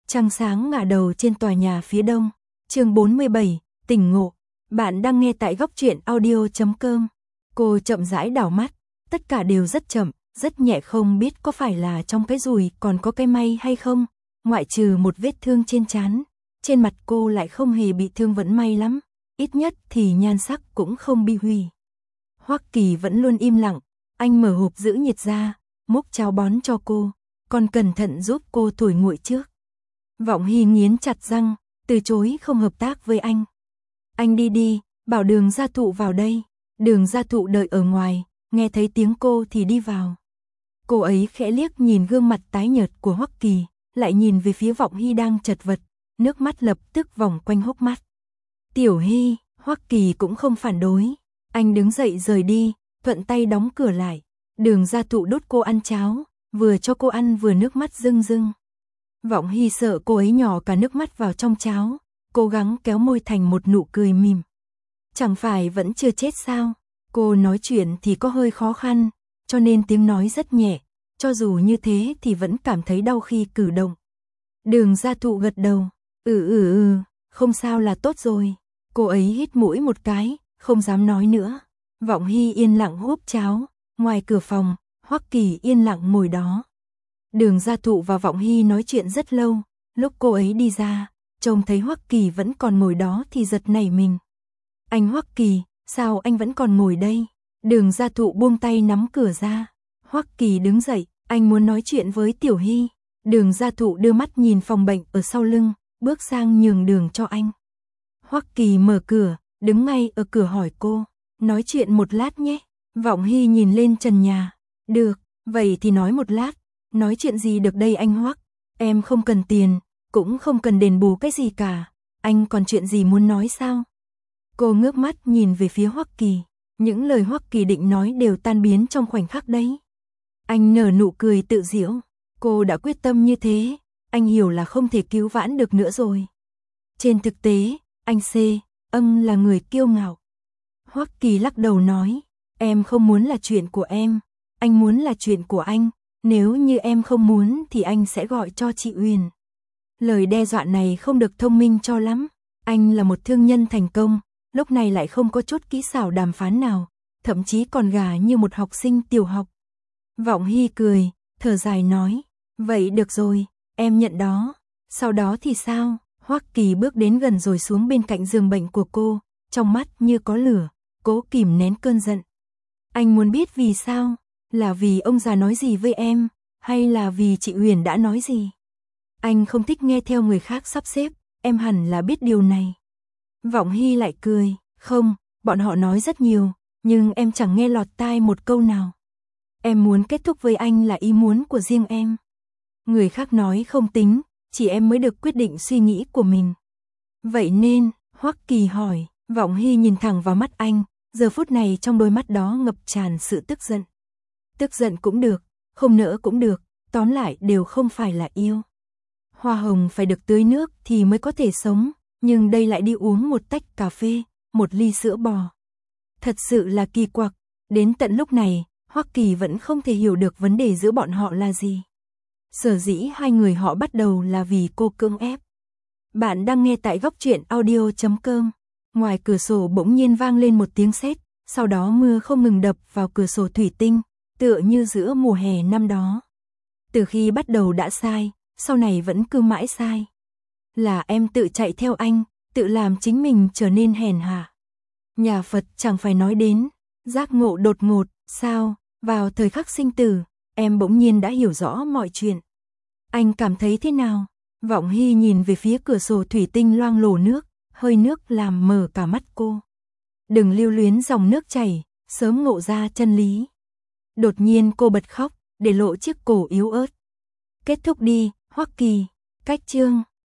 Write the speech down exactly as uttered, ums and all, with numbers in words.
Trăng sáng ngả đầu trên tòa nhà phía đông. Chương bốn mươi bảy, tỉnh ngộ. Bạn đang nghe tại góc truyện audio chấm com. Cô chậm rãi đảo mắt, tất cả đều rất chậm, rất nhẹ, không biết có phải là trong cái rủi còn có cái may hay không, ngoại trừ một vết thương trên trán, trên mặt cô lại không hề bị thương, vẫn may lắm, ít nhất thì nhan sắc cũng không bị hủy. Hoắc Kỳ vẫn luôn im lặng, anh mở hộp giữ nhiệt ra, múc cháo bón cho cô, còn cẩn thận giúp cô thổi nguội trước. Vọng Hy nghiến chặt răng, từ chối không hợp tác với anh. Anh đi đi, bảo Đường Gia Thụ vào đây. Đường Gia Thụ đợi ở ngoài, nghe thấy tiếng cô thì đi vào. Cô ấy khẽ liếc nhìn gương mặt tái nhợt của Hoắc Kỳ, lại nhìn về phía Vọng Hy đang chật vật, nước mắt lập tức vòng quanh hốc mắt. Tiểu Hy, Hoắc Kỳ cũng không phản đối. Anh đứng dậy rời đi, thuận tay đóng cửa lại. Đường Gia Thụ đút cô ăn cháo, vừa cho cô ăn vừa nước mắt rưng rưng. Vọng Hy sợ cô ấy nhỏ cả nước mắt vào trong cháo, cố gắng kéo môi thành một nụ cười mỉm. Chẳng phải vẫn chưa chết sao? Cô nói chuyện thì có hơi khó khăn, cho nên tiếng nói rất nhẹ, cho dù như thế thì vẫn cảm thấy đau khi cử động. Đường Gia Thụ gật đầu, ừ ừ ừ, không sao là tốt rồi. Cô ấy hít mũi một cái, không dám nói nữa. Vọng Hy yên lặng húp cháo, ngoài cửa phòng, Hoắc Kỳ yên lặng ngồi đó. Đường Gia Thụ và Vọng Hy nói chuyện rất lâu, lúc cô ấy đi ra, trông thấy Hoắc Kỳ vẫn còn ngồi đó thì giật nảy mình. Anh Hoắc Kỳ, sao anh vẫn còn ngồi đây? Đường Gia Thụ buông tay nắm cửa ra. Hoắc Kỳ đứng dậy, anh muốn nói chuyện với Tiểu Hy. Đường Gia Thụ đưa mắt nhìn phòng bệnh ở sau lưng, bước sang nhường đường cho anh. Hoắc Kỳ mở cửa, đứng ngay ở cửa hỏi cô, nói chuyện một lát nhé. Vọng Hy nhìn lên trần nhà, được, vậy thì nói một lát. Nói chuyện gì được đây anh Hoắc? Em không cần tiền, cũng không cần đền bù cái gì cả. Anh còn chuyện gì muốn nói sao? Cô ngước mắt nhìn về phía Hoắc Kỳ. Những lời Hoắc Kỳ định nói đều tan biến trong khoảnh khắc đấy. Anh nở nụ cười tự giễu. Cô đã quyết tâm như thế, anh hiểu là không thể cứu vãn được nữa rồi. Trên thực tế, anh C, âm là người kiêu ngạo. Hoắc Kỳ lắc đầu nói, em không muốn là chuyện của em, anh muốn là chuyện của anh. Nếu như em không muốn thì anh sẽ gọi cho chị Uyển. Lời đe dọa này không được thông minh cho lắm. Anh là một thương nhân thành công, lúc này lại không có chút kỹ xảo đàm phán nào, thậm chí còn gà như một học sinh tiểu học. Vọng Hy cười, thở dài nói, vậy được rồi, em nhận đó. Sau đó thì sao? Hoắc Kỳ bước đến gần rồi xuống bên cạnh giường bệnh của cô, trong mắt như có lửa, cố kìm nén cơn giận. Anh muốn biết vì sao? Là vì ông già nói gì với em, hay là vì chị Uyển đã nói gì? Anh không thích nghe theo người khác sắp xếp, em hẳn là biết điều này. Vọng Hy lại cười, không, bọn họ nói rất nhiều, nhưng em chẳng nghe lọt tai một câu nào. Em muốn kết thúc với anh là ý muốn của riêng em. Người khác nói không tính, chỉ em mới được quyết định suy nghĩ của mình. Vậy nên, Hoắc Kỳ hỏi, Vọng Hy nhìn thẳng vào mắt anh, giờ phút này trong đôi mắt đó ngập tràn sự tức giận. Tức giận cũng được, không nỡ cũng được, tóm lại đều không phải là yêu. Hoa hồng phải được tưới nước thì mới có thể sống, nhưng đây lại đi uống một tách cà phê, một ly sữa bò. Thật sự là kỳ quặc, đến tận lúc này, Hoắc Kỳ vẫn không thể hiểu được vấn đề giữa bọn họ là gì. Sở dĩ hai người họ bắt đầu là vì cô cưỡng ép. Bạn đang nghe tại góc truyện audio chấm com. Ngoài cửa sổ bỗng nhiên vang lên một tiếng sét, sau đó mưa không ngừng đập vào cửa sổ thủy tinh, tựa như giữa mùa hè năm đó. Từ khi bắt đầu đã sai, sau này vẫn cứ mãi sai. Là em tự chạy theo anh, tự làm chính mình trở nên hèn hạ. Nhà Phật chẳng phải nói đến, giác ngộ đột ngột, sao, vào thời khắc sinh tử, em bỗng nhiên đã hiểu rõ mọi chuyện. Anh cảm thấy thế nào? Vọng Hy nhìn về phía cửa sổ thủy tinh loang lổ nước, hơi nước làm mờ cả mắt cô. Đừng lưu luyến dòng nước chảy, sớm ngộ ra chân lý. Đột nhiên cô bật khóc, để lộ chiếc cổ yếu ớt. Kết thúc đi, Hoắc Kỳ. Cách chương